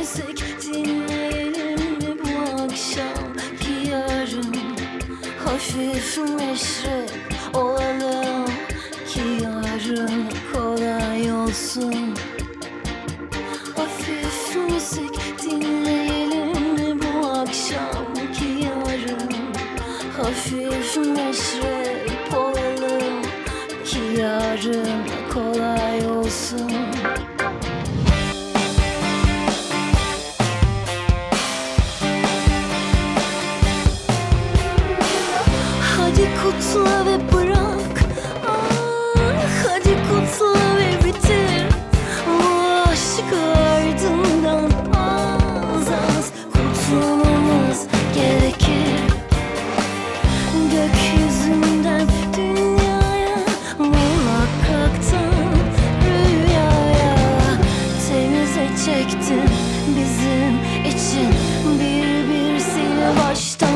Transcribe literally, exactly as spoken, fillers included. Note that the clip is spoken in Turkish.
müzik dinleyelim mi bu akşam ki yarın hafif meşrep olalım ki yarın kolay olsun. Hafif müzik dinleyelim mi bu akşam ki yarın hafif meşrep olalım ki yarın kolay olsun. Hadi kutla ve bırak, ah, hadi kutla ve bitir bu aşk ardından az az kurtulmamız gerekir. Gökyüzünden dünyaya, muhakkaktan rüyaya temize çektin bizim için bir bir sil baştan.